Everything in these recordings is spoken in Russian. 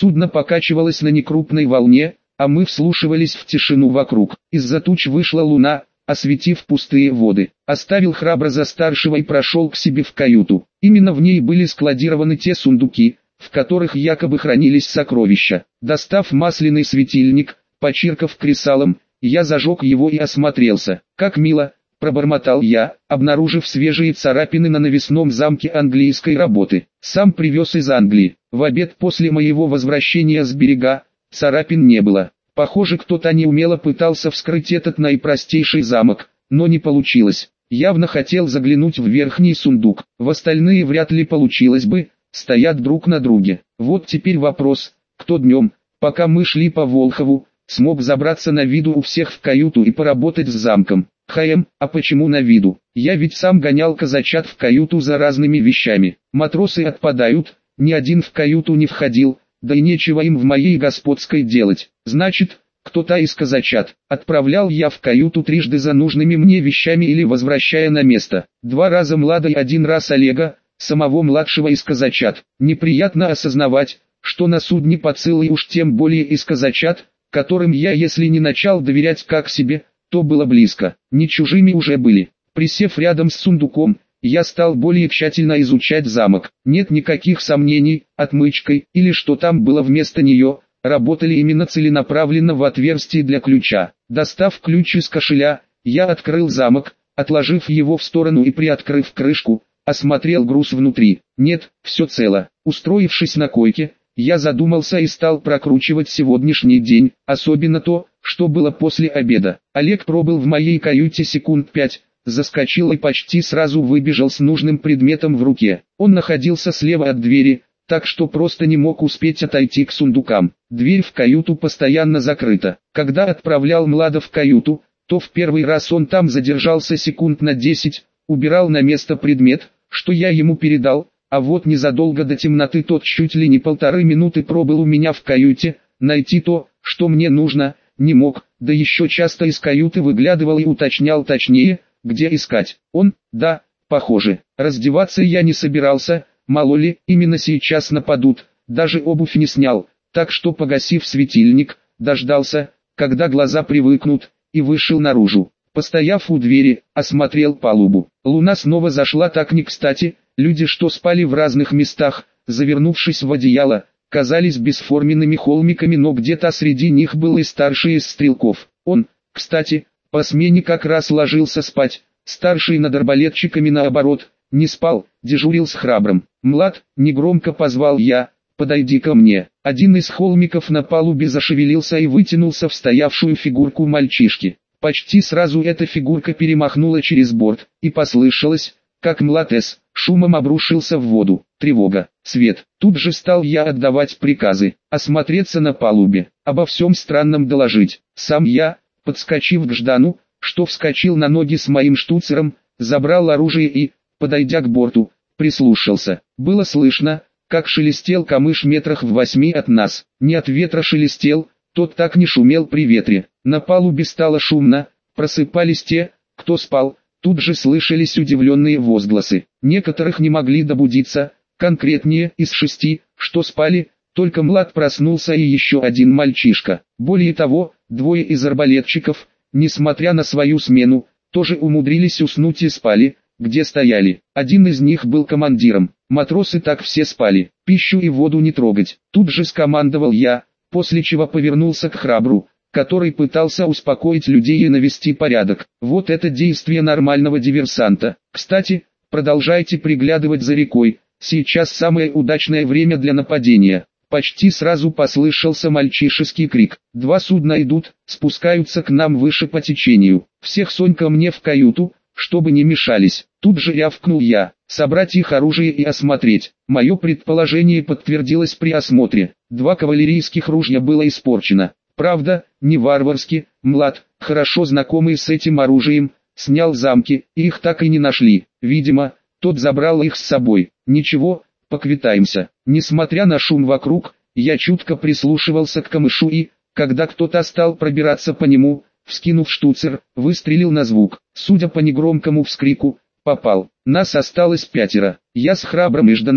Судно покачивалось на некрупной волне, а мы вслушивались в тишину вокруг. Из-за туч вышла луна, осветив пустые воды. Оставил храбро за старшего и прошел к себе в каюту. Именно в ней были складированы те сундуки, в которых якобы хранились сокровища. Достав масляный светильник, почиркав кресалом, я зажег его и осмотрелся. «Как мило!» – пробормотал я, обнаружив свежие царапины на навесном замке английской работы. Сам привез из Англии. В обед после моего возвращения с берега царапин не было. Похоже, кто-то неумело пытался вскрыть этот наипростейший замок, но не получилось. Явно хотел заглянуть в верхний сундук. В остальные вряд ли получилось бы, стоят друг на друге. Вот теперь вопрос, кто днем, пока мы шли по Волхову, смог забраться на виду у всех в каюту и поработать с замком. А почему на виду? Я ведь сам гонял казачат в каюту за разными вещами. Матросы отпадают, ни один в каюту не входил, да и нечего им в моей господской делать. Значит, кто-то из казачат. Отправлял я в каюту трижды за нужными мне вещами или возвращая на место. 2 раза Млада и 1 раз Олега, самого младшего из казачат. Неприятно осознавать, что на судне подсылы уж тем более из казачат, которым я если не начал доверять как себе, то было близко. Не чужими уже были. Присев рядом с сундуком, я стал более тщательно изучать замок. Нет никаких сомнений, отмычкой, или что там было вместо нее, работали именно целенаправленно в отверстие для ключа. Достав ключ из кошеля, я открыл замок, отложив его в сторону и приоткрыв крышку, осмотрел груз внутри. Нет, все цело. Устроившись на койке, я задумался и стал прокручивать сегодняшний день, особенно то, что было после обеда. Олег пробыл в моей каюте секунд 5, заскочил и почти сразу выбежал с нужным предметом в руке. Он находился слева от двери, так что просто не мог успеть отойти к сундукам. Дверь в каюту постоянно закрыта. Когда отправлял Млада в каюту, то в первый раз он там задержался секунд на 10, убирал на место предмет, что я ему передал, а вот незадолго до темноты тот чуть ли не 1,5 минуты пробыл у меня в каюте, найти то, что мне нужно, не мог, да еще часто из каюты выглядывал и уточнял точнее, где искать. Он, да, похоже, раздеваться я не собирался, мало ли, именно сейчас нападут, даже обувь не снял, так что погасив светильник, дождался, когда глаза привыкнут, и вышел наружу. Постояв у двери, осмотрел палубу. Луна снова зашла так не кстати, люди, что спали в разных местах, завернувшись в одеяло, казались бесформенными холмиками, но где-то среди них был и старший из стрелков. Он, кстати, по смене как раз ложился спать, старший над арбалетчиками наоборот, не спал, дежурил с храбрым. «Млад», негромко позвал я, — «подойди ко мне». Один из холмиков на палубе зашевелился и вытянулся в стоявшую фигурку мальчишки. Почти сразу эта фигурка перемахнула через борт, и послышалось, как Млад с шумом обрушился в воду. Тревога, свет. Тут же стал я отдавать приказы, осмотреться на палубе, обо всем странном доложить. Сам я, подскочив к Ждану, что вскочил на ноги с моим штуцером, забрал оружие и, подойдя к борту, прислушался. Было слышно, как шелестел камыш метрах в 8 от нас. Не от ветра шелестел, тот так не шумел при ветре. На палубе стало шумно, просыпались те, кто спал, тут же слышались удивленные возгласы. Некоторых не могли добудиться, конкретнее из 6, что спали, только Млад проснулся и еще один мальчишка. Более того, 2 из арбалетчиков, несмотря на свою смену, тоже умудрились уснуть и спали, где стояли. Один из них был командиром. Матросы так все спали. Пищу и воду не трогать. Тут же скомандовал я, после чего повернулся к храбру, который пытался успокоить людей и навести порядок. Вот это действие нормального диверсанта. Кстати, продолжайте приглядывать за рекой, сейчас самое удачное время для нападения. Почти сразу послышался мальчишеский крик. 2 судна идут, спускаются к нам выше по течению. Всех сонь ко мне в каюту, чтобы не мешались. Тут же рявкнул я, собрать их оружие и осмотреть. Мое предположение подтвердилось при осмотре. 2 кавалерийских ружья было испорчено. Правда, не варварски. Млад, хорошо знакомый с этим оружием, снял замки, и их так и не нашли. Видимо, тот забрал их с собой. Ничего, поквитаемся. Несмотря на шум вокруг, я чутко прислушивался к камышу и, когда кто-то стал пробираться по нему, вскинув штуцер, выстрелил на звук. Судя по негромкому вскрику, попал. Нас осталось 5. Я с храбрым и Жданом,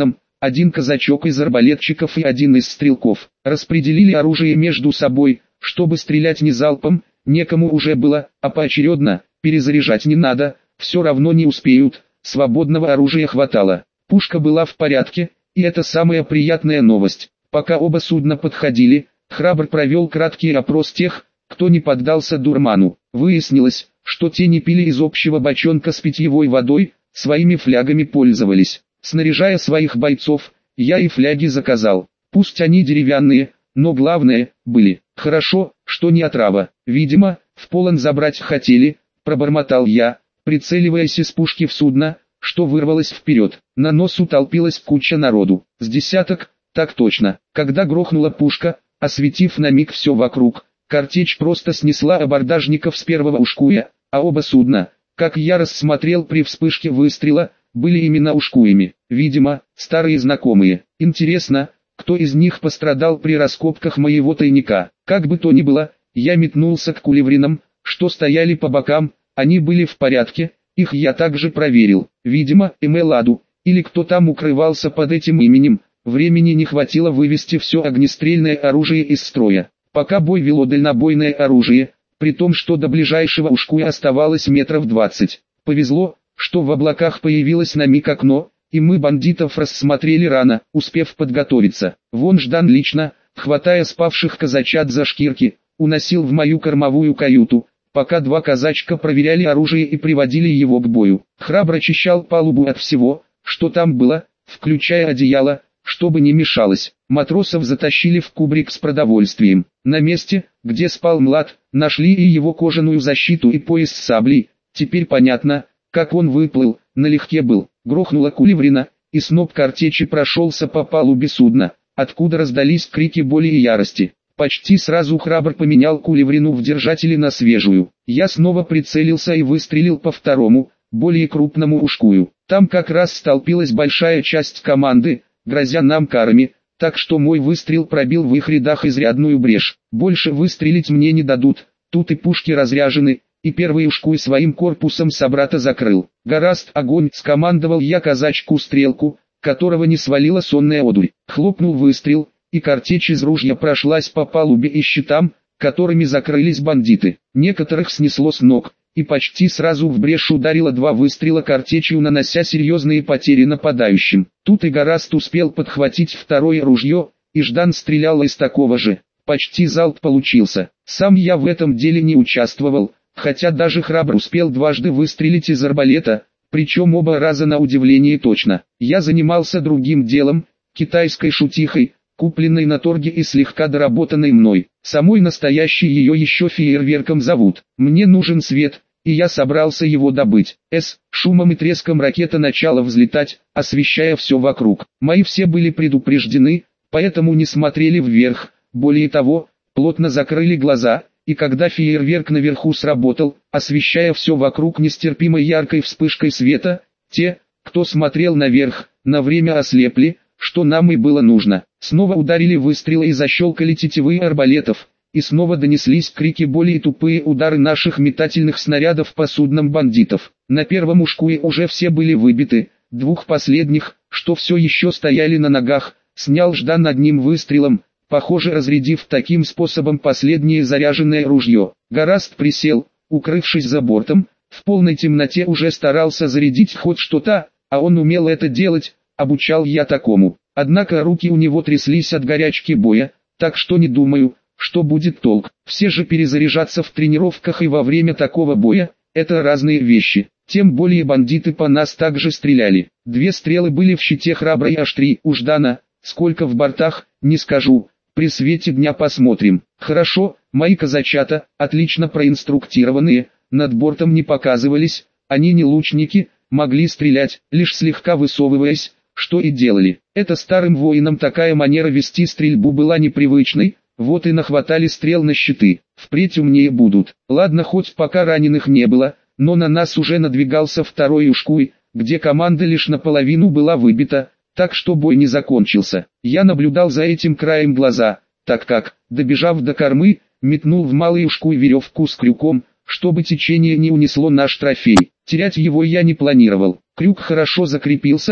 один казачок из арбалетчиков и один из стрелков. Распределили оружие между собой, чтобы стрелять не залпом, некому уже было, а поочередно, перезаряжать не надо, все равно не успеют, свободного оружия хватало. Пушка была в порядке, и это самая приятная новость. Пока оба судна подходили, Храбр провел краткий опрос тех, кто не поддался дурману. Выяснилось, что те не пили из общего бочонка с питьевой водой, своими флягами пользовались. Снаряжая своих бойцов, я и фляги заказал. Пусть они деревянные, но главное, были. Хорошо, что не отрава. Видимо, в полон забрать хотели, пробормотал я, прицеливаясь из пушки в судно, что вырвалось вперед. На носу толпилась куча народу. С десяток, так точно. Когда грохнула пушка, осветив на миг все вокруг, картечь просто снесла абордажников с первого ушкуя, а оба судна, как я рассмотрел при вспышке выстрела, были именно ушкуями. Видимо, старые знакомые. Интересно, кто из них пострадал при раскопках моего тайника. Как бы то ни было, я метнулся к кулевринам, что стояли по бокам, они были в порядке, их я также проверил. Видимо, Эмеладу, или кто там укрывался под этим именем, времени не хватило вывести все огнестрельное оружие из строя. Пока бой вело дальнобойное оружие, при том, что до ближайшего ушкуя оставалось метров 20. Повезло, что в облаках появилось на миг окно, и мы бандитов рассмотрели рано, успев подготовиться. Вон Ждан лично, хватая спавших казачат за шкирки, уносил в мою кормовую каюту, пока два казачка проверяли оружие и приводили его к бою. Храбро очищал палубу от всего, что там было, включая одеяло, чтобы не мешалось. Матросов затащили в кубрик с продовольствием. На месте, где спал Млад, нашли и его кожаную защиту и пояс с саблей. Теперь понятно, как он выплыл, налегке был. Грохнула кулеврина, и сноп картечи прошелся по палубе судна, откуда раздались крики боли и ярости. Почти сразу Храбр поменял кулеврину в держателе на свежую. Я снова прицелился и выстрелил по второму, более крупному ушкую. Там как раз столпилась большая часть команды, грозя нам карами, так что мой выстрел пробил в их рядах изрядную брешь. Больше выстрелить мне не дадут, тут и пушки разряжены, и первый ушкуй своим корпусом собрата закрыл. «Гораст, огонь!» — скомандовал я казачку-стрелку, которого не свалила сонная одурь. Хлопнул выстрел, и картечь из ружья прошлась по палубе и щитам, которыми закрылись бандиты. Некоторых снесло с ног, и почти сразу в брешь ударило два выстрела картечью, нанося серьезные потери нападающим. Тут и Гораст успел подхватить второе ружье, и Ждан стрелял из такого же. Почти залп получился. Сам я в этом деле не участвовал, хотя даже Храбр успел дважды выстрелить из арбалета, причем оба раза на удивление точно. Я занимался другим делом, китайской шутихой, купленной на торге и слегка доработанной мной. Самой настоящей ее еще фейерверком зовут. Мне нужен свет, и я собрался его добыть. Шумом и треском ракета начала взлетать, освещая все вокруг. Мои все были предупреждены, поэтому не смотрели вверх. Более того, плотно закрыли глаза, и когда фейерверк наверху сработал, освещая все вокруг нестерпимой яркой вспышкой света, те, кто смотрел наверх, на время ослепли, что нам и было нужно. Снова ударили выстрелы и защелкали тетивы арбалетов, и снова донеслись крики боли и тупые удары наших метательных снарядов по суднам бандитов. На первом ушкуе уже все были выбиты, двух последних, что все еще стояли на ногах, снял Ждан одним выстрелом, похоже разрядив таким способом последнее заряженное ружье. Гораст присел, укрывшись за бортом, в полной темноте уже старался зарядить хоть что-то, а он умел это делать, обучал я такому. Однако руки у него тряслись от горячки боя, так что не думаю, что будет толк. Все же перезаряжаться в тренировках и во время такого боя – это разные вещи. Тем более бандиты по нас также стреляли. 2 стрелы были в щите Храбра и аж 3 у Ждана, сколько в бортах, не скажу, при свете дня посмотрим. Хорошо, мои казачата, отлично проинструктированные, над бортом не показывались, они не лучники, могли стрелять, лишь слегка высовываясь, что и делали. Это старым воинам такая манера вести стрельбу была непривычной, вот и нахватали стрел на щиты. Впредь умнее будут. Ладно, хоть пока раненых не было, но на нас уже надвигался второй ушкуй, где команда лишь наполовину была выбита, так что бой не закончился. Я наблюдал за этим краем глаза, так как, добежав до кормы, метнул в малый ушкуй веревку с крюком, чтобы течение не унесло наш трофей. Терять его я не планировал. Крюк хорошо закрепился,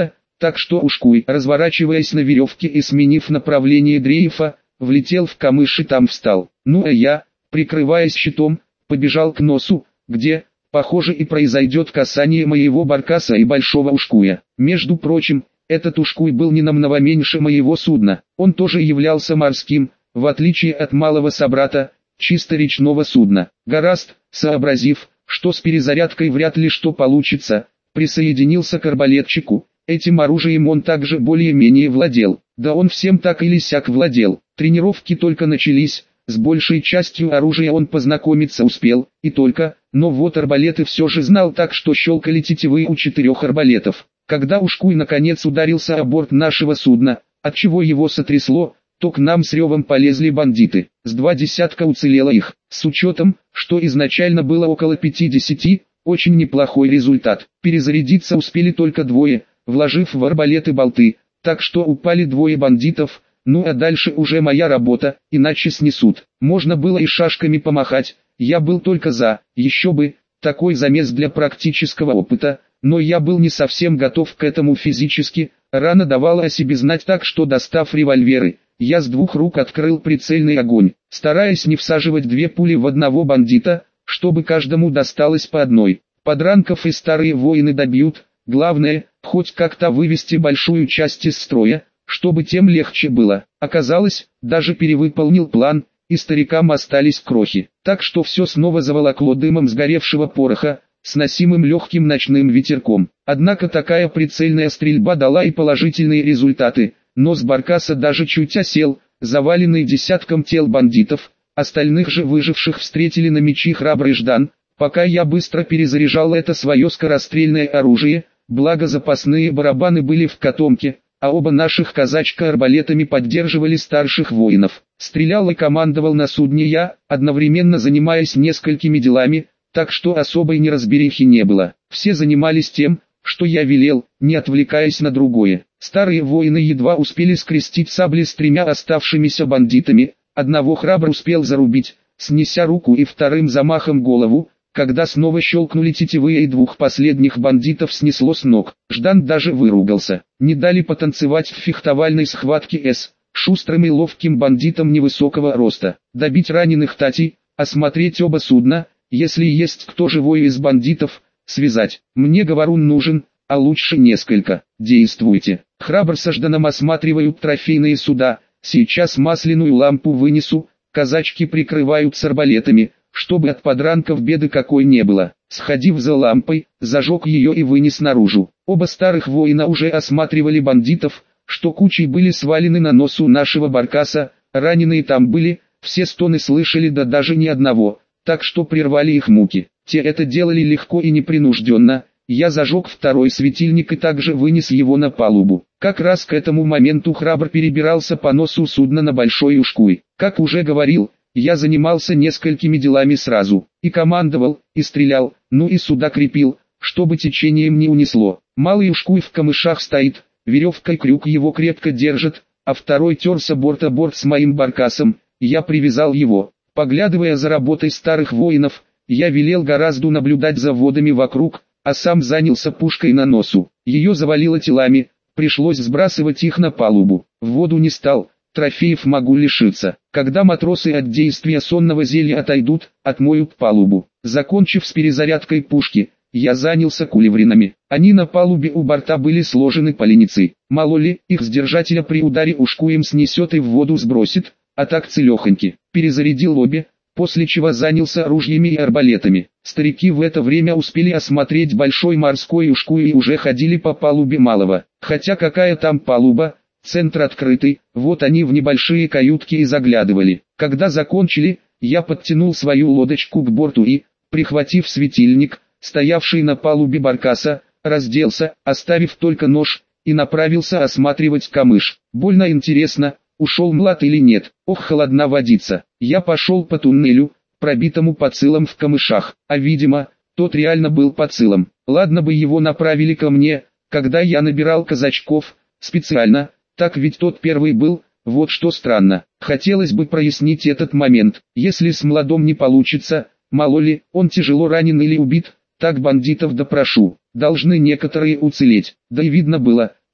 так что Ушкуй, разворачиваясь на веревке и сменив направление дрейфа, влетел в камыш и там встал. Ну а я, прикрываясь щитом, побежал к носу, где, похоже, и произойдет касание моего баркаса и большого Ушкуя. Между прочим, этот Ушкуй был не намного меньше моего судна, он тоже являлся морским, в отличие от малого собрата, чисто речного судна. Гораст, сообразив, что с перезарядкой вряд ли что получится, присоединился к арбалетчику. Этим оружием он также более-менее владел, да он всем так или сяк владел. Тренировки только начались, с большей частью оружия он познакомиться успел, и только, но вот арбалеты все же знал так, что щелкали тетивы у 4 арбалетов. Когда Ушкуй наконец ударился о борт нашего судна, отчего его сотрясло, то к нам с ревом полезли бандиты. С 20 уцелело их, с учетом, что изначально было около 50, очень неплохой результат. Перезарядиться успели только 2, вложив в арбалеты болты, так что упали 2 бандитов, ну а дальше уже моя работа, иначе снесут. Можно было и шашками помахать, я был только за, еще бы, такой замес для практического опыта, но я был не совсем готов к этому физически, рана давала о себе знать, так что, достав револьверы, я с 2 рук открыл прицельный огонь, стараясь не всаживать 2 пули в одного бандита, чтобы каждому досталось по одной. Подранков и старые воины добьют, главное, хоть как-то вывести большую часть из строя, чтобы тем легче было. Оказалось, даже перевыполнил план, и старикам остались крохи. Так что все снова заволокло дымом сгоревшего пороха, сносимым легким ночным ветерком. Однако такая прицельная стрельба дала и положительные результаты, но с баркаса даже чуть осел, заваленный десятком тел бандитов. Остальных же выживших встретили на мечи храбрый Ждан, пока я быстро перезаряжал это свое скорострельное оружие, благо запасные барабаны были в котомке, а оба наших казачка арбалетами поддерживали старших воинов. Стрелял и командовал на судне я, одновременно занимаясь несколькими делами, так что особой неразберихи не было. Все занимались тем, что я велел, не отвлекаясь на другое. Старые воины едва успели скрестить сабли с 3 оставшимися бандитами, одного храбро успел зарубить, снеся руку и вторым замахом голову, когда снова щелкнули тетивы и 2 последних бандитов снесло с ног. Ждан даже выругался. Не дали потанцевать в фехтовальной схватке с шустрым и ловким бандитом невысокого роста. Добить раненых татей, осмотреть оба судна, если есть кто живой из бандитов, связать. Мне говорун нужен, а лучше несколько. Действуйте. Храбр со Жданом осматривают трофейные суда. Сейчас масляную лампу вынесу, казачки прикрывают с арбалетами, чтобы от подранков беды какой не было. Сходив за лампой, зажег ее и вынес наружу. Оба старых воина уже осматривали бандитов, что кучей были свалены на носу нашего баркаса, раненые там были, все стоны слышали, да даже ни одного, так что прервали их муки. Те это делали легко и непринужденно. Я зажег 2 светильник и также вынес его на палубу. Как раз к этому моменту храбр перебирался по носу судна на Большой Ушкуй. Как уже говорил, я занимался несколькими делами сразу. И командовал, и стрелял, ну и суда крепил, чтобы течением не унесло. Малый Ушкуй в камышах стоит, веревкой крюк его крепко держит, а 2 терся борт о борт с моим баркасом. Я привязал его. Поглядывая за работой старых воинов, я велел Горазду наблюдать за водами вокруг, а сам занялся пушкой на носу. Ее завалило телами, пришлось сбрасывать их на палубу. В воду не стал, трофеев могу лишиться. Когда матросы от действия сонного зелья отойдут, отмоют палубу. Закончив с перезарядкой пушки, я занялся кулевринами. Они на палубе у борта были сложены поленницы. Мало ли, их с держателя при ударе ушкуем снесет и в воду сбросит, а так целехоньки. Перезарядил обе, после чего занялся ружьями и арбалетами. Старики в это время успели осмотреть большой морской ушкуй и уже ходили по палубе малого. Хотя какая там палуба, центр открытый, вот они в небольшие каютки и заглядывали. Когда закончили, я подтянул свою лодочку к борту и, прихватив светильник, стоявший на палубе баркаса, разделся, оставив только нож, и направился осматривать камыш. Больно интересно, ушел млад или нет. Ох, холодна водица. Я пошел по туннелю, пробитому подцилом в камышах, а видимо, тот реально был подцилом. Ладно бы его направили ко мне, когда я набирал казачков, специально, так ведь тот первый был, вот что странно. Хотелось бы прояснить этот момент. Если с младом не получится, мало ли, он тяжело ранен или убит, так бандитов допрошу. Должны некоторые уцелеть. Да и видно было,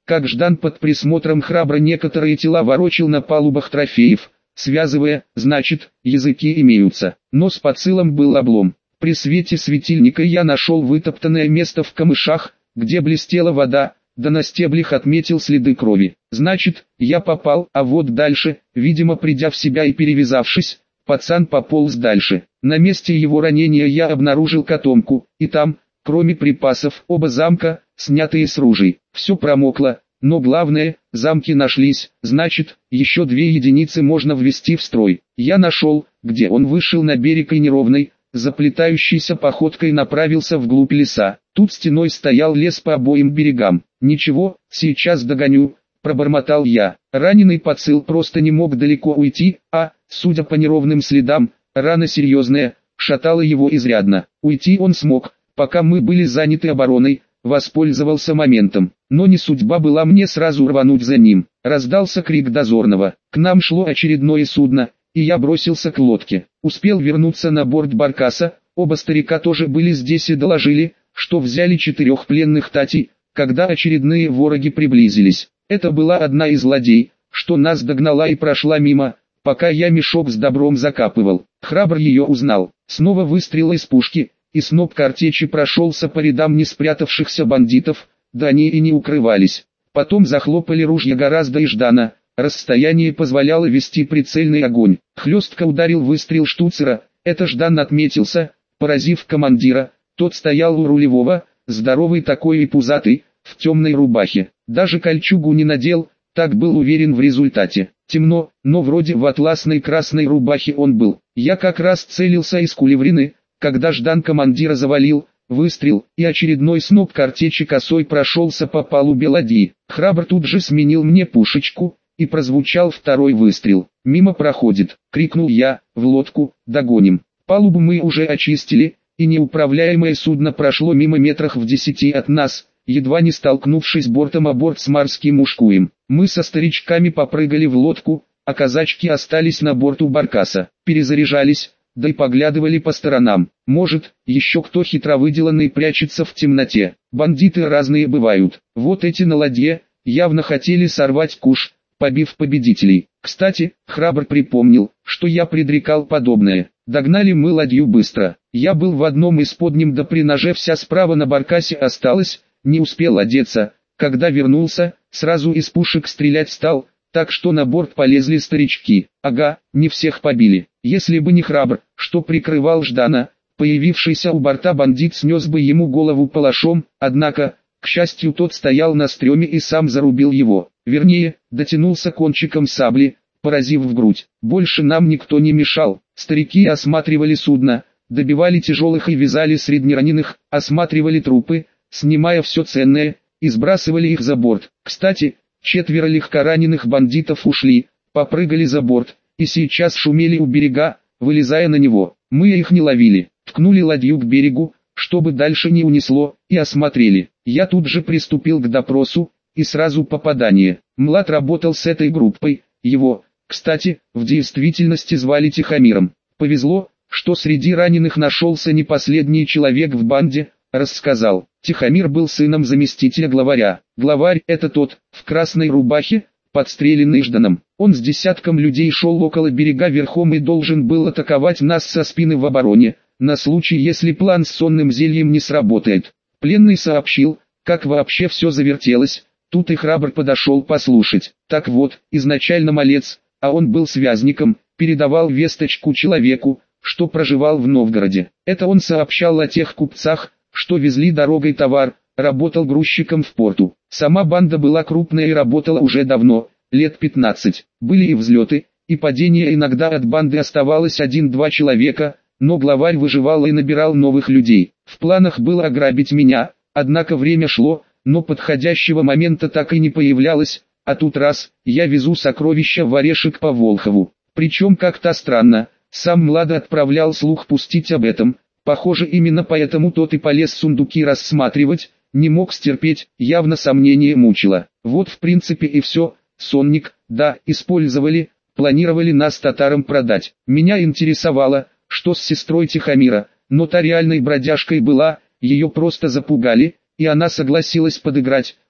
как Ждан под присмотром Храбра некоторые тела ворочил на палубах трофеев, связывая, значит, языки имеются. Но с подсылом был облом. При свете светильника я нашел вытоптанное место в камышах, где блестела вода, да на стеблях отметил следы крови. Значит, я попал, а вот дальше, видимо придя в себя и перевязавшись, пацан пополз дальше. На месте его ранения я обнаружил котомку, и там, кроме припасов, оба замка, снятые с ружей. Все промокло, но главное, замки нашлись, значит, еще 2 единицы можно ввести в строй. Я нашел, где он вышел на берег и неровной, заплетающейся походкой направился вглубь леса. Тут стеной стоял лес по обоим берегам. «Ничего, сейчас догоню», — пробормотал я. Раненый подсыл просто не мог далеко уйти, а, судя по неровным следам, рана серьезная, шатала его изрядно. Уйти он смог, пока мы были заняты обороной, воспользовался моментом. Но не судьба была мне сразу рвануть за ним. Раздался крик дозорного. К нам шло очередное судно, и я бросился к лодке. Успел вернуться на борт баркаса, оба старика тоже были здесь и доложили, что взяли 4 пленных татей, когда очередные вороги приблизились. Это была одна из ладей, что нас догнала и прошла мимо, пока я мешок с добром закапывал. Храбр ее узнал. Снова выстрел из пушки, и сноп картечи прошелся по рядам не спрятавшихся бандитов, да они и не укрывались. Потом захлопали ружья гораздо и Ждана. Расстояние позволяло вести прицельный огонь. Хлестко ударил выстрел штуцера, это Ждан отметился, поразив командира. Тот стоял у рулевого, здоровый такой и пузатый, в темной рубахе. Даже кольчугу не надел, так был уверен в результате. Темно, но вроде в атласной красной рубахе он был. Я как раз целился из кулеврины, когда Ждан командира завалил, выстрел, и очередной сноп картечи косой прошелся по палубе ладьи. Храбр тут же сменил мне пушечку, и прозвучал второй выстрел. «Мимо проходит», — крикнул я, — «в лодку, догоним». Палубу мы уже очистили, и неуправляемое судно прошло мимо метрах в 10 от нас, едва не столкнувшись бортом о борт с морским ушкуем. Мы со старичками попрыгали в лодку, а казачки остались на борту баркаса, перезаряжались, да и поглядывали по сторонам. Может, еще кто хитровыделанный прячется в темноте. Бандиты разные бывают. Вот эти на ладье, явно хотели сорвать куш, побив победителей. Кстати, Храбр припомнил, что я предрекал подобное. Догнали мы ладью быстро. Я был в одном из подним, да при ноже вся справа на баркасе осталась, не успел одеться. Когда вернулся, сразу из пушек стрелять стал, так что на борт полезли старички. Ага, не всех побили. Если бы не Храбр, что прикрывал Ждана, появившийся у борта бандит снес бы ему голову палашом, однако, к счастью, тот стоял на стреме и сам зарубил его. Вернее, дотянулся кончиком сабли, поразив в грудь. Больше нам никто не мешал. Старики осматривали судно, добивали тяжелых и вязали среднераненых, осматривали трупы, снимая все ценное, и сбрасывали их за борт. Кстати, 4 легкораненых бандитов ушли, попрыгали за борт, и сейчас шумели у берега, вылезая на него. Мы их не ловили, ткнули ладью к берегу, чтобы дальше не унесло, и осмотрели. Я тут же приступил к допросу, и сразу попадание. Млад работал с этой группой, его, кстати, в действительности звали Тихомиром. Повезло, что среди раненых нашелся не последний человек в банде, рассказал. Тихомир был сыном заместителя главаря. Главарь — это тот, в красной рубахе, подстреленный Жданом. Он с десятком людей шел около берега верхом и должен был атаковать нас со спины в обороне, на случай, если план с сонным зельем не сработает. Пленный сообщил, как вообще все завертелось. Тут и Храбр подошел послушать. Так вот, изначально малец, а он был связником, передавал весточку человеку, что проживал в Новгороде. Это он сообщал о тех купцах, что везли дорогой товар, работал грузчиком в порту. Сама банда была крупная и работала уже давно, лет 15. Были и взлеты, и падения, иногда от банды оставалось 1-2 человека, но главарь выживал и набирал новых людей. В планах было ограбить меня, однако время шло, но подходящего момента так и не появлялось, а тут раз, я везу сокровища в Орешек по Волхову. Причем как-то странно, сам Млада отправлял слух пустить об этом, похоже именно поэтому тот и полез сундуки рассматривать, не мог стерпеть, явно сомнение мучило. Вот в принципе и все, сонник, да, использовали, планировали нас татарам продать. Меня интересовало, что с сестрой Тихомира, но та реальной бродяжкой была, ее просто запугали, и она согласилась подыграть,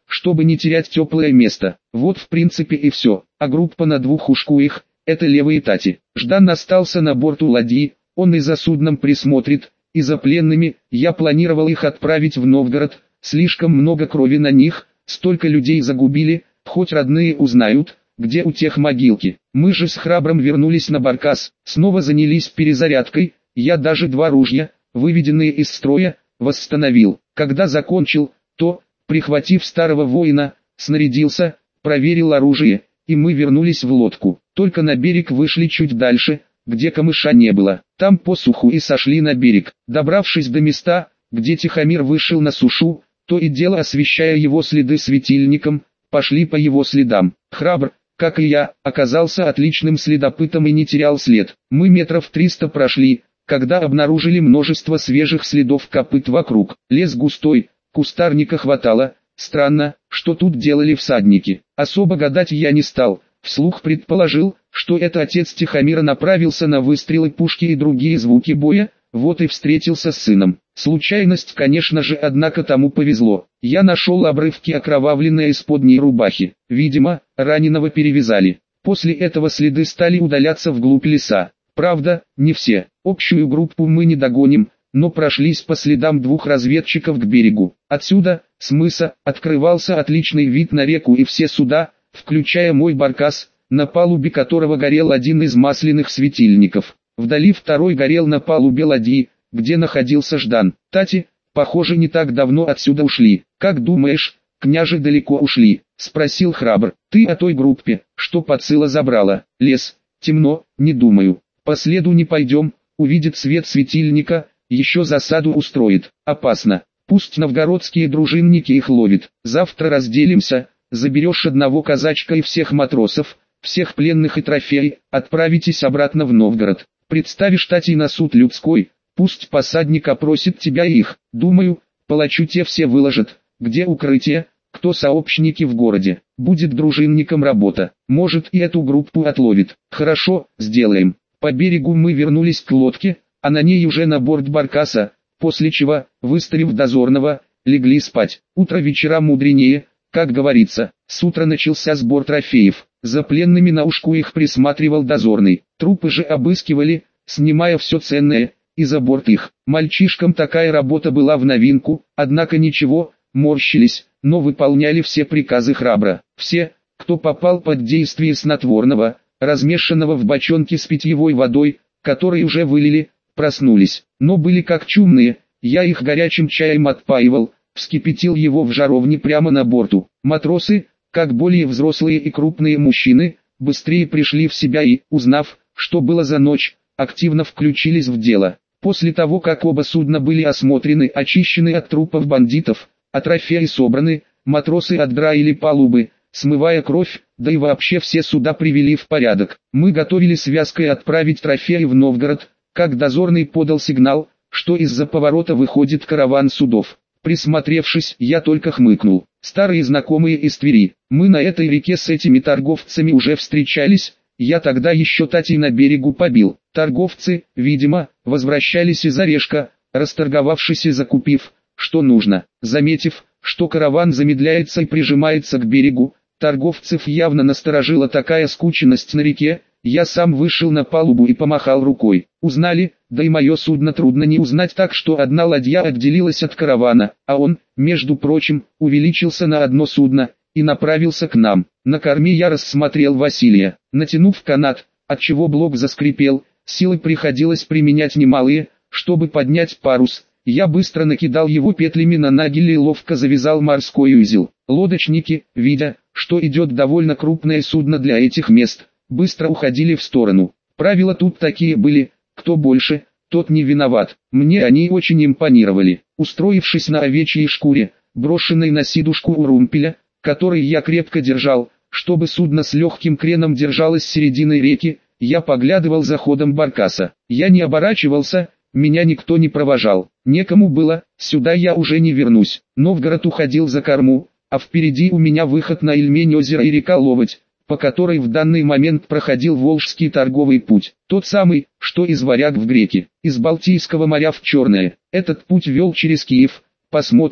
чтобы не терять теплое место. Вот в принципе и все, а группа на двух ушкуях – это левые тати. Ждан остался на борту ладьи, он и за судном присмотрит, и за пленными. Я планировал их отправить в Новгород, слишком много крови на них, столько людей загубили, хоть родные узнают, где у тех могилки. Мы же с Храбром вернулись на баркас, снова занялись перезарядкой, я даже 2 ружья, выведенные из строя, восстановил. Когда закончил, то, прихватив старого воина, снарядился, проверил оружие, и мы вернулись в лодку. Только на берег вышли чуть дальше, где камыша не было. Там по суху и сошли на берег. Добравшись до места, где Тихомир вышел на сушу, то и дело освещая его следы светильником, пошли по его следам. Храбр, как и я, оказался отличным следопытом и не терял след. Мы метров 300 прошли, когда обнаружили множество свежих следов копыт вокруг. Лес густой, кустарника хватало. Странно, что тут делали всадники. Особо гадать я не стал, вслух предположил, что это отец Тихомира направился на выстрелы пушки и другие звуки боя, вот и встретился с сыном. Случайность, конечно же, однако тому повезло. Я нашел обрывки окровавленной исподней рубахи. Видимо, раненого перевязали. После этого следы стали удаляться вглубь леса. Правда, не все. Общую группу мы не догоним, но прошлись по следам 2 разведчиков к берегу. Отсюда, с мыса, открывался отличный вид на реку и все суда, включая мой баркас, на палубе которого горел один из масляных светильников. Вдали второй горел на палубе ладьи, где находился Ждан. Тати, похоже, не так давно отсюда ушли. «Как думаешь, княже далеко ушли?» — спросил Храбр. «Ты о той группе, что подсыла забрала. Лес, темно, не думаю. По следу не пойдем, увидит свет светильника, еще засаду устроит. Опасно. Пусть новгородские дружинники их ловят. Завтра разделимся, заберешь одного казачка и всех матросов, всех пленных и трофеи, отправитесь обратно в Новгород. Представишь Татей на суд людской, пусть посадник опросит тебя и их. Думаю, палачу те все выложат, где укрытие, кто сообщники в городе. Будет дружинникам работа, может и эту группу отловит. Хорошо, сделаем». По берегу мы вернулись к лодке, а на ней уже на борт баркаса, после чего, выставив дозорного, легли спать. Утро вечера мудренее, как говорится. С утра начался сбор трофеев. За пленными на ушку их присматривал дозорный. Трупы же обыскивали, снимая все ценное, и за борт их. Мальчишкам такая работа была в новинку, однако ничего, морщились, но выполняли все приказы храбро. Все, кто попал под действие снотворного, размешанного в бочонке с питьевой водой, который уже вылили, проснулись. Но были как чумные, я их горячим чаем отпаивал, вскипятил его в жаровне прямо на борту. Матросы, как более взрослые и крупные мужчины, быстрее пришли в себя и, узнав, что было за ночь, активно включились в дело. После того, как оба судна были осмотрены, очищены от трупов бандитов, а трофеи собраны, матросы отдраили палубы, смывая кровь, да и вообще все суда привели в порядок. Мы готовили связкой отправить трофеи в Новгород, как дозорный подал сигнал, что из-за поворота выходит караван судов. Присмотревшись, я только хмыкнул. Старые знакомые из Твери. Мы на этой реке с этими торговцами уже встречались, я тогда еще Татей на берегу побил. Торговцы, видимо, возвращались из Орешка, расторговавшись и закупив, что нужно. Заметив, что караван замедляется и прижимается к берегу, торговцев явно насторожила такая скученность на реке, я сам вышел на палубу и помахал рукой. Узнали, да и мое судно трудно не узнать, так что одна ладья отделилась от каравана, а он, между прочим, увеличился на одно судно и направился к нам. На корме я рассмотрел Василия. Натянув канат, отчего блок заскрипел, силы приходилось применять немалые, чтобы поднять парус. Я быстро накидал его петлями на нагель и ловко завязал морской узел. Лодочники, видя, что идет довольно крупное судно для этих мест, быстро уходили в сторону. Правила тут такие были: кто больше, тот не виноват. Мне они очень импонировали. Устроившись на овечьей шкуре, брошенной на сидушку у румпеля, который я крепко держал, чтобы судно с легким креном держалось с середины реки, я поглядывал за ходом баркаса. Я не оборачивался, меня никто не провожал. Некому было, сюда я уже не вернусь. Новгород уходил за корму, а впереди у меня выход на Ильмень-озеро и река Ловоть, по которой в данный момент проходил Волжский торговый путь. Тот самый, что из Варяг в Греки, из Балтийского моря в Черное. Этот путь вел через Киев. Посмотрим,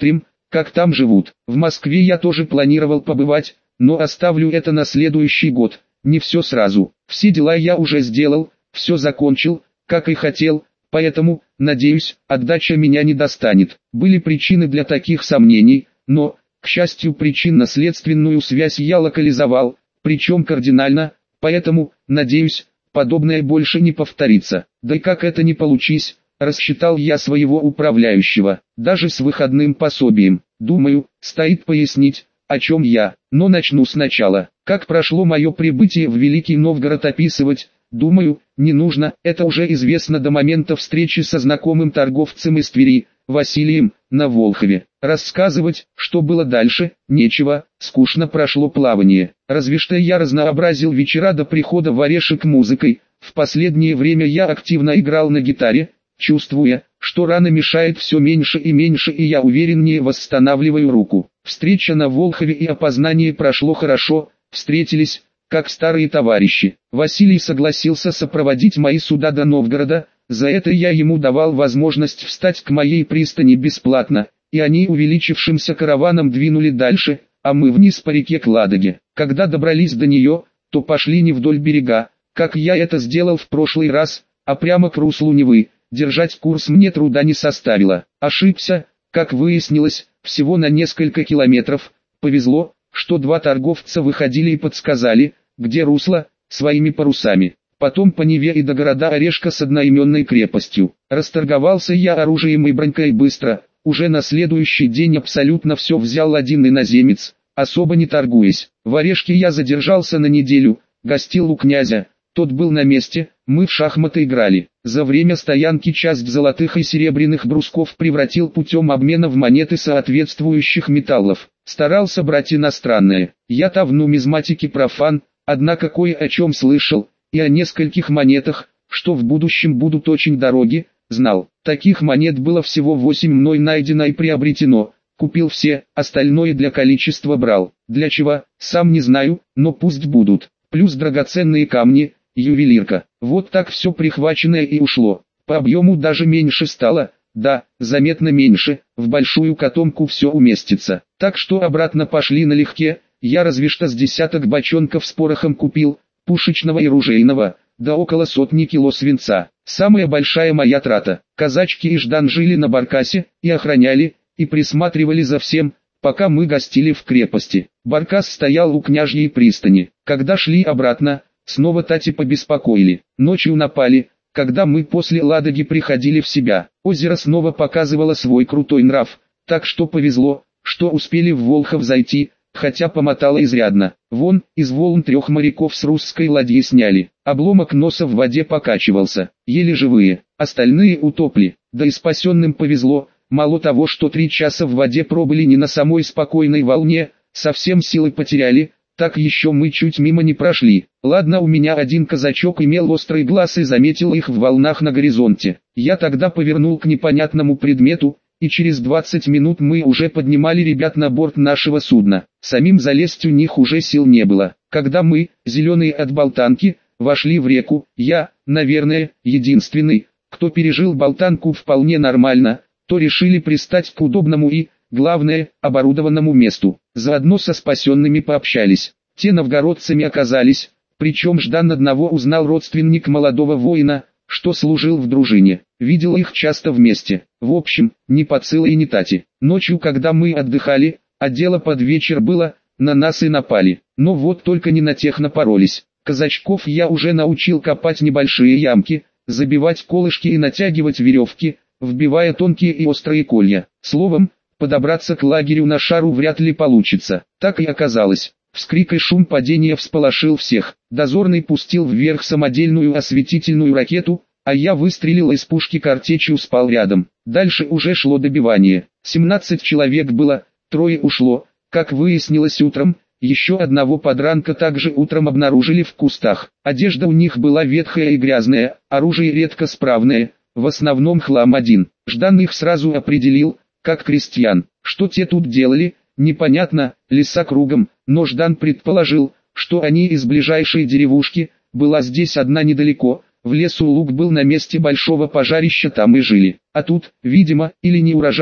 как там живут. В Москве я тоже планировал побывать, но оставлю это на следующий год, не все сразу. Все дела я уже сделал, все закончил, как и хотел, поэтому, надеюсь, отдача меня не достанет. Были причины для таких сомнений, но, к счастью, причинно-следственную связь я локализовал, причем кардинально, поэтому, надеюсь, подобное больше не повторится. Да и как это не получись, рассчитал я своего управляющего, даже с выходным пособием. Думаю, стоит пояснить, о чем я, но начну сначала. Как прошло мое прибытие в Великий Новгород описывать, думаю, не нужно, это уже известно до момента встречи со знакомым торговцем из Твери, Василием, на Волхове. Рассказывать, что было дальше, нечего, скучно прошло плавание. Разве что я разнообразил вечера до прихода в Орешек музыкой. В последнее время я активно играл на гитаре, чувствуя, что рана мешает все меньше и меньше, и я увереннее восстанавливаю руку. Встреча на Волхове и опознание прошло хорошо, встретились, как старые товарищи. Василий согласился сопроводить мои суда до Новгорода, за это я ему давал возможность встать к моей пристани бесплатно, и они увеличившимся караваном двинули дальше, а мы вниз по реке к Ладоге. Когда добрались до нее, то пошли не вдоль берега, как я это сделал в прошлый раз, а прямо к руслу Невы. Держать курс мне труда не составило. Ошибся, как выяснилось, всего на несколько километров. Повезло, что два торговца выходили и подсказали, где русло, своими парусами. Потом по Неве и до города Орешка с одноименной крепостью. Расторговался я оружием и бронькой быстро. Уже на следующий день абсолютно все взял один иноземец, особо не торгуясь. В Орешке я задержался на неделю, гостил у князя. Тот был на месте, мы в шахматы играли. За время стоянки часть золотых и серебряных брусков превратил путем обмена в монеты соответствующих металлов. Старался брать иностранные. Я-то в нумизматике профан, однако кое о чем слышал, и о нескольких монетах, что в будущем будут очень дороги, знал. Таких монет было всего 8, мной найдено и приобретено. Купил все, остальное для количества брал. Для чего, сам не знаю, но пусть будут. Плюс драгоценные камни, ювелирка. Вот так все прихваченное и ушло. По объему даже меньше стало, да, заметно меньше, в большую котомку все уместится. Так что обратно пошли налегке, я разве что с десяток бочонков с порохом купил, пушечного и ружейного, да около 100 кило свинца. Самая большая моя трата. Казачки и Ждан жили на баркасе, и охраняли, и присматривали за всем, пока мы гостили в крепости. Баркас стоял у княжьей пристани. Когда шли обратно, снова тати побеспокоили. Ночью напали, когда мы после Ладоги приходили в себя. Озеро снова показывало свой крутой нрав, так что повезло, что успели в Волхов зайти, хотя помотало изрядно. Вон, из волн 3 моряков с русской ладьи сняли. Обломок носа в воде покачивался, еле живые, остальные утопли. Да и спасенным повезло, мало того, что 3 часа в воде пробыли не на самой спокойной волне, совсем силы потеряли, так еще мы чуть мимо не прошли. Ладно, у меня один казачок имел острый глаз и заметил их в волнах на горизонте. Я тогда повернул к непонятному предмету, и через 20 минут мы уже поднимали ребят на борт нашего судна. Самим залезть у них уже сил не было. Когда мы, зеленые от болтанки, вошли в реку, я, наверное, единственный, кто пережил болтанку вполне нормально, то решили пристать к удобному и, главное, оборудованному месту. Заодно со спасенными пообщались. Те новгородцами оказались, причем Ждан одного узнал родственник молодого воина, что служил в дружине. Видел их часто вместе. В общем, ни поцелуй и ни тати. Ночью, когда мы отдыхали, а дело под вечер было, на нас и напали. Но вот только не на тех напоролись. Казачков я уже научил копать небольшие ямки, забивать колышки и натягивать веревки, вбивая тонкие и острые колья. Словом, подобраться к лагерю на шару вряд ли получится. Так и оказалось. Вскрик и шум падения всполошил всех. Дозорный пустил вверх самодельную осветительную ракету, а я выстрелил из пушки картечью, спал рядом. Дальше уже шло добивание. 17 человек было, 3 ушло. Как выяснилось утром, еще одного подранка также утром обнаружили в кустах. Одежда у них была ветхая и грязная, оружие редко справное, в основном хлам один. Ждан их сразу определил, как крестьян. Что те тут делали, непонятно, леса кругом, но Ждан предположил, что они из ближайшей деревушки, была здесь одна недалеко, в лесу луг был на месте большого пожарища, там и жили. А тут, видимо, или не урожай,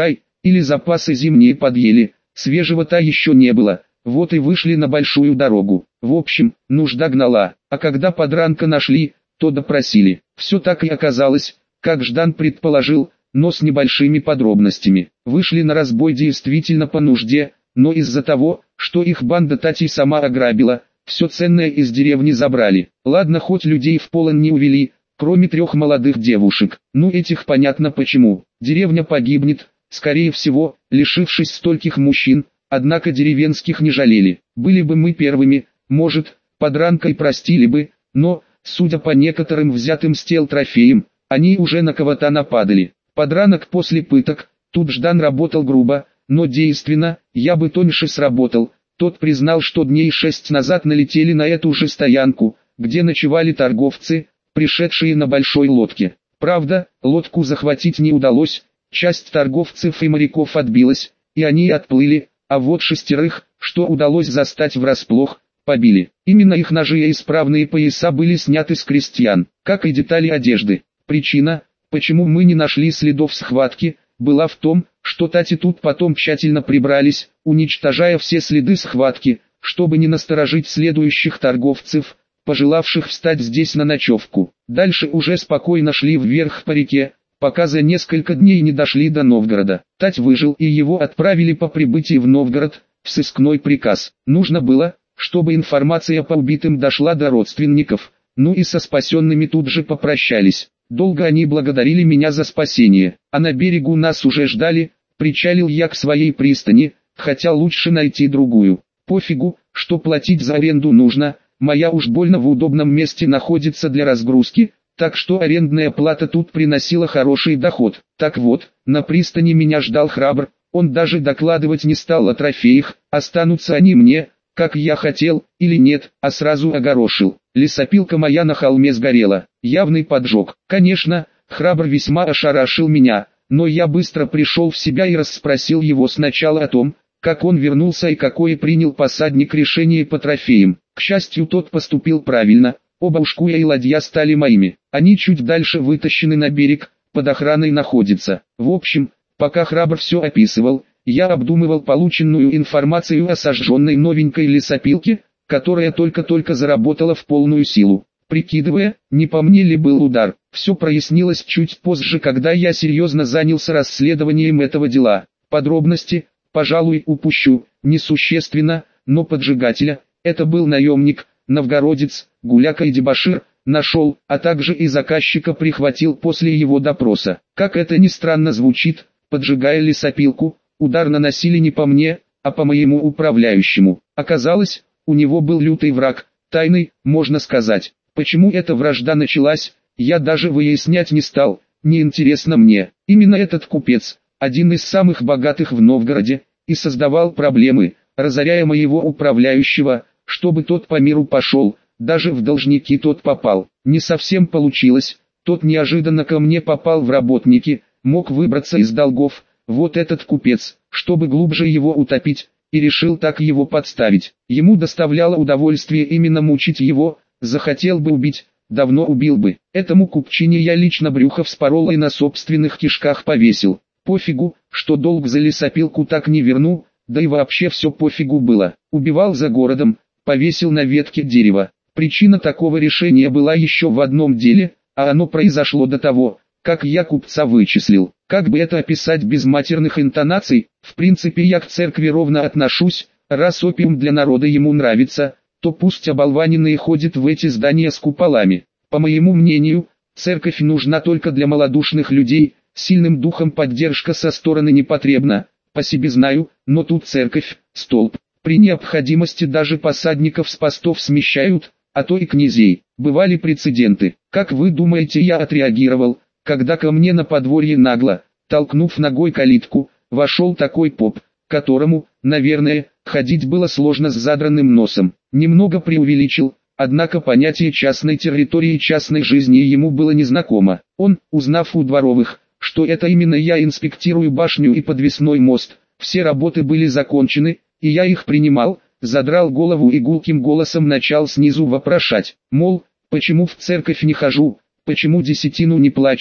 или запасы зимние подъели, свежего-то еще не было, вот и вышли на большую дорогу. В общем, нужда гнала, а когда подранка нашли, то допросили. Все так и оказалось, как Ждан предположил, но с небольшими подробностями. Вышли на разбой действительно по нужде, но из-за того, что их банда Татей сама ограбила, все ценное из деревни забрали. Ладно, хоть людей в полон не увели, кроме 3 молодых девушек. Ну этих понятно почему. Деревня погибнет, скорее всего, лишившись стольких мужчин, однако деревенских не жалели. Были бы мы первыми, может, подранка и простили бы, но, судя по некоторым взятым с тел трофеям, они уже на кого-то нападали. Подранок после пыток, тут Ждан работал грубо, но действенно, я бы тоньше сработал. Тот признал, что дней 6 назад налетели на эту же стоянку, где ночевали торговцы, пришедшие на большой лодке. Правда, лодку захватить не удалось, часть торговцев и моряков отбилась, и они отплыли, а вот 6, что удалось застать врасплох, побили. Именно их ножи и исправные пояса были сняты с крестьян, как и детали одежды. Причина, почему мы не нашли следов схватки, была в том, что Тати тут потом тщательно прибрались, уничтожая все следы схватки, чтобы не насторожить следующих торговцев, пожелавших встать здесь на ночевку. Дальше уже спокойно шли вверх по реке, пока за несколько дней не дошли до Новгорода. Тать выжил и его отправили по прибытии в Новгород, в сыскной приказ. Нужно было, чтобы информация по убитым дошла до родственников, ну и со спасенными тут же попрощались. Долго они благодарили меня за спасение, а на берегу нас уже ждали, причалил я к своей пристани, хотя лучше найти другую. Пофигу, что платить за аренду нужно, моя уж больно в удобном месте находится для разгрузки, так что арендная плата тут приносила хороший доход. Так вот, на пристани меня ждал Храбр, он даже докладывать не стал о трофеях, останутся они мне, как я хотел, или нет, а сразу огорошил. Лесопилка моя на холме сгорела, явный поджог. Конечно, Храбр весьма ошарашил меня, но я быстро пришел в себя и расспросил его сначала о том, как он вернулся и какое принял посадник решение по трофеям. К счастью, тот поступил правильно, оба ушкуя и ладья стали моими. Они чуть дальше вытащены на берег, под охраной находятся. В общем, пока Храбр все описывал, я обдумывал полученную информацию о сожженной новенькой лесопилке, которая только-только заработала в полную силу. Прикидывая, не по мне ли был удар, все прояснилось чуть позже, когда я серьезно занялся расследованием этого дела. Подробности, пожалуй, упущу, несущественно, но поджигателя, это был наемник, новгородец, гуляка и дебошир, нашел, а также и заказчика прихватил после его допроса. Как это ни странно звучит, поджигая лесопилку, удар наносили не по мне, а по моему управляющему. Оказалось, у него был лютый враг, тайный, можно сказать. Почему эта вражда началась, я даже выяснять не стал, неинтересно мне. Именно этот купец, один из самых богатых в Новгороде, и создавал проблемы, разоряя моего управляющего, чтобы тот по миру пошел, даже в должники тот попал. Не совсем получилось, тот неожиданно ко мне попал в работники, мог выбраться из долгов. Вот этот купец, чтобы глубже его утопить, и решил так его подставить. Ему доставляло удовольствие именно мучить его, захотел бы убить, давно убил бы. Этому купчине я лично брюхо вспорол и на собственных кишках повесил. Пофигу, что долг за лесопилку так не верну, да и вообще все пофигу было. Убивал за городом, повесил на ветке дерева. Причина такого решения была еще в одном деле, а оно произошло до того, как я купца вычислил. Как бы это описать без матерных интонаций? В принципе, я к церкви ровно отношусь, раз опиум для народа ему нравится, то пусть оболваненные ходят в эти здания с куполами. По моему мнению, церковь нужна только для малодушных людей, сильным духом поддержка со стороны не потребна, по себе знаю, но тут церковь, столб. При необходимости даже посадников с постов смещают, а то и князей. Бывали прецеденты. Как вы думаете, я отреагировал, когда ко мне на подворье нагло, толкнув ногой калитку, вошел такой поп, которому, наверное, ходить было сложно с задранным носом. Немного преувеличил, однако понятие частной территории и частной жизни ему было незнакомо. Он, узнав у дворовых, что это именно я инспектирую башню и подвесной мост, все работы были закончены, и я их принимал, задрал голову и гулким голосом начал снизу вопрошать, мол, почему в церковь не хожу, почему десятину не плачу,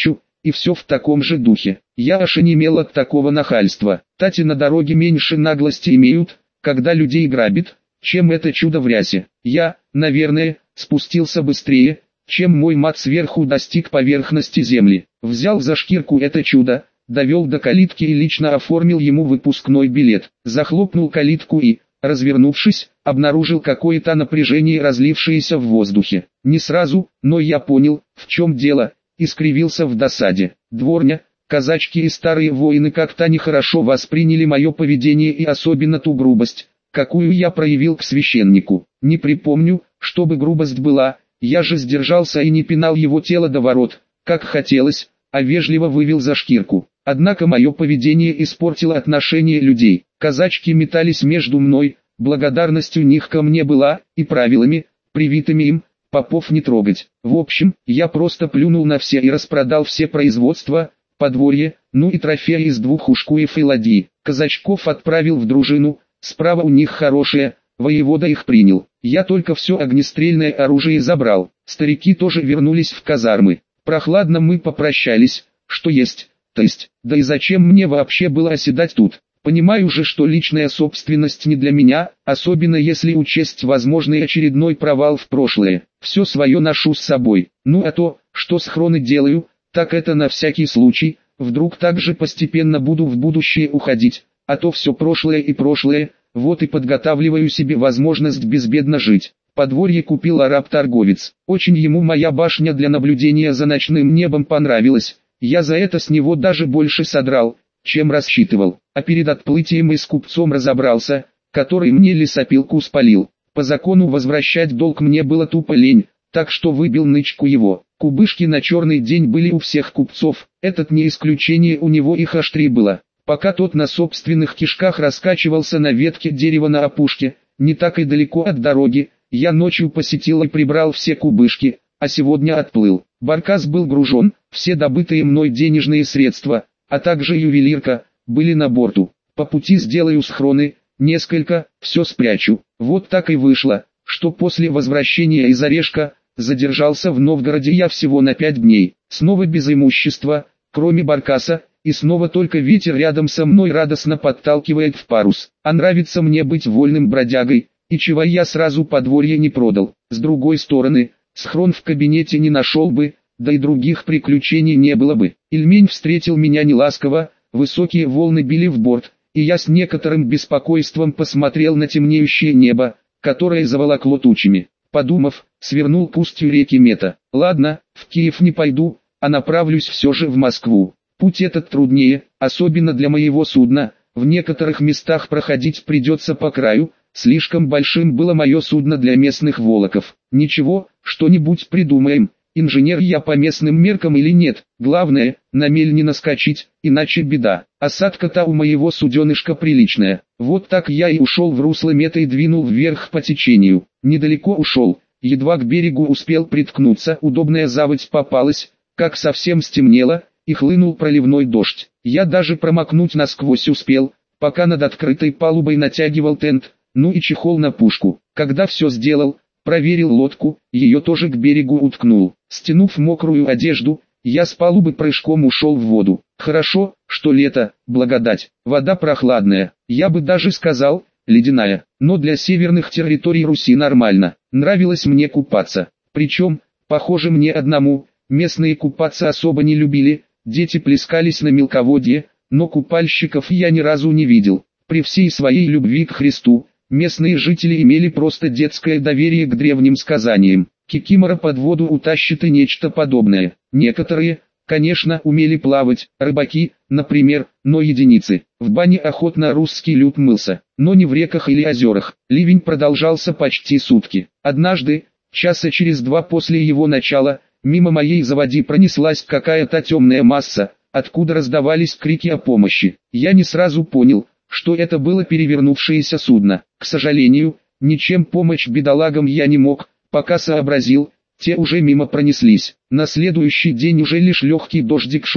и все в таком же духе. Я ошенемел от такого нахальства. Тати на дороге меньше наглости имеют, когда людей грабит, чем это чудо в рясе. Я, наверное, спустился быстрее, чем мой мат сверху достиг поверхности земли. Взял за шкирку это чудо, довел до калитки и лично оформил ему выпускной билет. Захлопнул калитку и, развернувшись, обнаружил какое-то напряжение, разлившееся в воздухе. Не сразу, но я понял, в чем дело, и скривился в досаде. Дворня, казачки и старые воины как-то нехорошо восприняли мое поведение и особенно ту грубость, какую я проявил к священнику. Не припомню, чтобы грубость была, я же сдержался и не пинал его тело до ворот, как хотелось, а вежливо вывел за шкирку. Однако мое поведение испортило отношение людей. Казачки метались между мной, благодарность у них ко мне была, и правилами, привитыми им, попов не трогать. В общем, я просто плюнул на все и распродал все производства, подворье, ну и трофеи из 2 ушкуев и ладьи. Казачков отправил в дружину, справа у них хорошее, воевода их принял. Я только все огнестрельное оружие забрал. Старики тоже вернулись в казармы. Прохладно мы попрощались, что есть, то есть, да и зачем мне вообще было оседать тут? Понимаю же, что личная собственность не для меня, особенно если учесть возможный очередной провал в прошлое. Все свое ношу с собой. Ну а то, что схроны делаю, так это на всякий случай, вдруг так же постепенно буду в будущее уходить, а то все прошлое и прошлое, вот и подготавливаю себе возможность безбедно жить. Подворье купил араб-торговец. Очень ему моя башня для наблюдения за ночным небом понравилась. Я за это с него даже больше содрал, чем рассчитывал. А перед отплытием и с купцом разобрался, который мне лесопилку спалил. По закону возвращать долг мне было тупо лень, так что выбил нычку его. Кубышки на черный день были у всех купцов, этот не исключение, у него их аж 3 было. Пока тот на собственных кишках раскачивался на ветке дерева на опушке, не так и далеко от дороги, я ночью посетил и прибрал все кубышки, а сегодня отплыл. Баркас был гружен, все добытые мной денежные средства, а также ювелирка, были на борту. По пути сделаю схроны, несколько, все спрячу. Вот так и вышло, что после возвращения из Орешка, задержался в Новгороде я всего на 5 дней. Снова без имущества, кроме баркаса, и снова только ветер рядом со мной радостно подталкивает в парус. А нравится мне быть вольным бродягой, и чего я сразу подворье не продал. С другой стороны, схрон в кабинете не нашел бы, да и других приключений не было бы. Ильмень встретил меня неласково, высокие волны били в борт, и я с некоторым беспокойством посмотрел на темнеющее небо, которое заволокло тучами. Подумав, свернул к устью реки Мета. Ладно, в Киев не пойду, а направлюсь все же в Москву. Путь этот труднее, особенно для моего судна, в некоторых местах проходить придется по краю, слишком большим было мое судно для местных волоков. Ничего, что-нибудь придумаем, инженер я по местным меркам или нет, главное, на мель не наскочить, иначе беда. Осадка-то у моего суденышка приличная. Вот так я и ушел в русло Мета и двинул вверх по течению. Недалеко ушел, едва к берегу успел приткнуться, удобная заводь попалась, как совсем стемнело, и хлынул проливной дождь. Я даже промокнуть насквозь успел, пока над открытой палубой натягивал тент, ну и чехол на пушку. Когда все сделал, проверил лодку, ее тоже к берегу уткнул. Стянув мокрую одежду, я с палубы прыжком ушел в воду. Хорошо, что лето, благодать, вода прохладная, я бы даже сказал, ледяная, но для северных территорий Руси нормально. Нравилось мне купаться, причем, похоже мне одному, местные купаться особо не любили, дети плескались на мелководье, но купальщиков я ни разу не видел. При всей своей любви к Христу, местные жители имели просто детское доверие к древним сказаниям. Кикимора под воду утащит и нечто подобное. Некоторые, конечно, умели плавать, рыбаки, например, но единицы. В бане охотно русский люд мылся, но не в реках или озерах. Ливень продолжался почти сутки. Однажды, часа через 2 после его начала, мимо моей заводи пронеслась какая-то темная масса, откуда раздавались крики о помощи. Я не сразу понял, что это было перевернувшееся судно. К сожалению, ничем помочь бедолагам я не мог, пока сообразил, те уже мимо пронеслись. На следующий день уже лишь легкий дождик шел,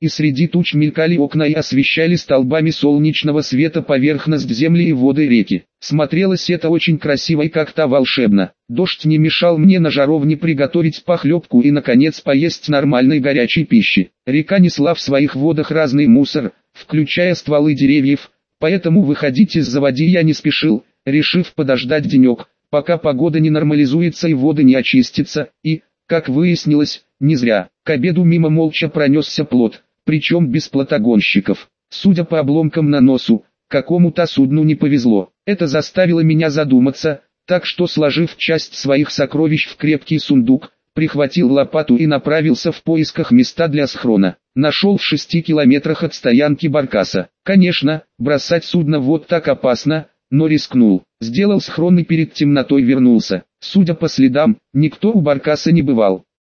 и среди туч мелькали окна и освещали столбами солнечного света поверхность земли и воды реки. Смотрелось это очень красиво и как-то волшебно. Дождь не мешал мне на жаровне приготовить похлебку и наконец поесть нормальной горячей пищи. Река несла в своих водах разный мусор, включая стволы деревьев, поэтому выходить из заводи я не спешил, решив подождать денек, пока погода не нормализуется и воды не очистятся, и, как выяснилось, не зря. К обеду мимо молча пронесся плот, причем без плотогонщиков. Судя по обломкам на носу, какому-то судну не повезло. Это заставило меня задуматься, так что, сложив часть своих сокровищ в крепкий сундук, прихватил лопату и направился в поисках места для схрона. Нашел в 6 километрах от стоянки баркаса. Конечно, бросать судно вот так опасно, но рискнул. Сделал схрон и перед темнотой вернулся. Судя по следам, никто у баркаса не бывал.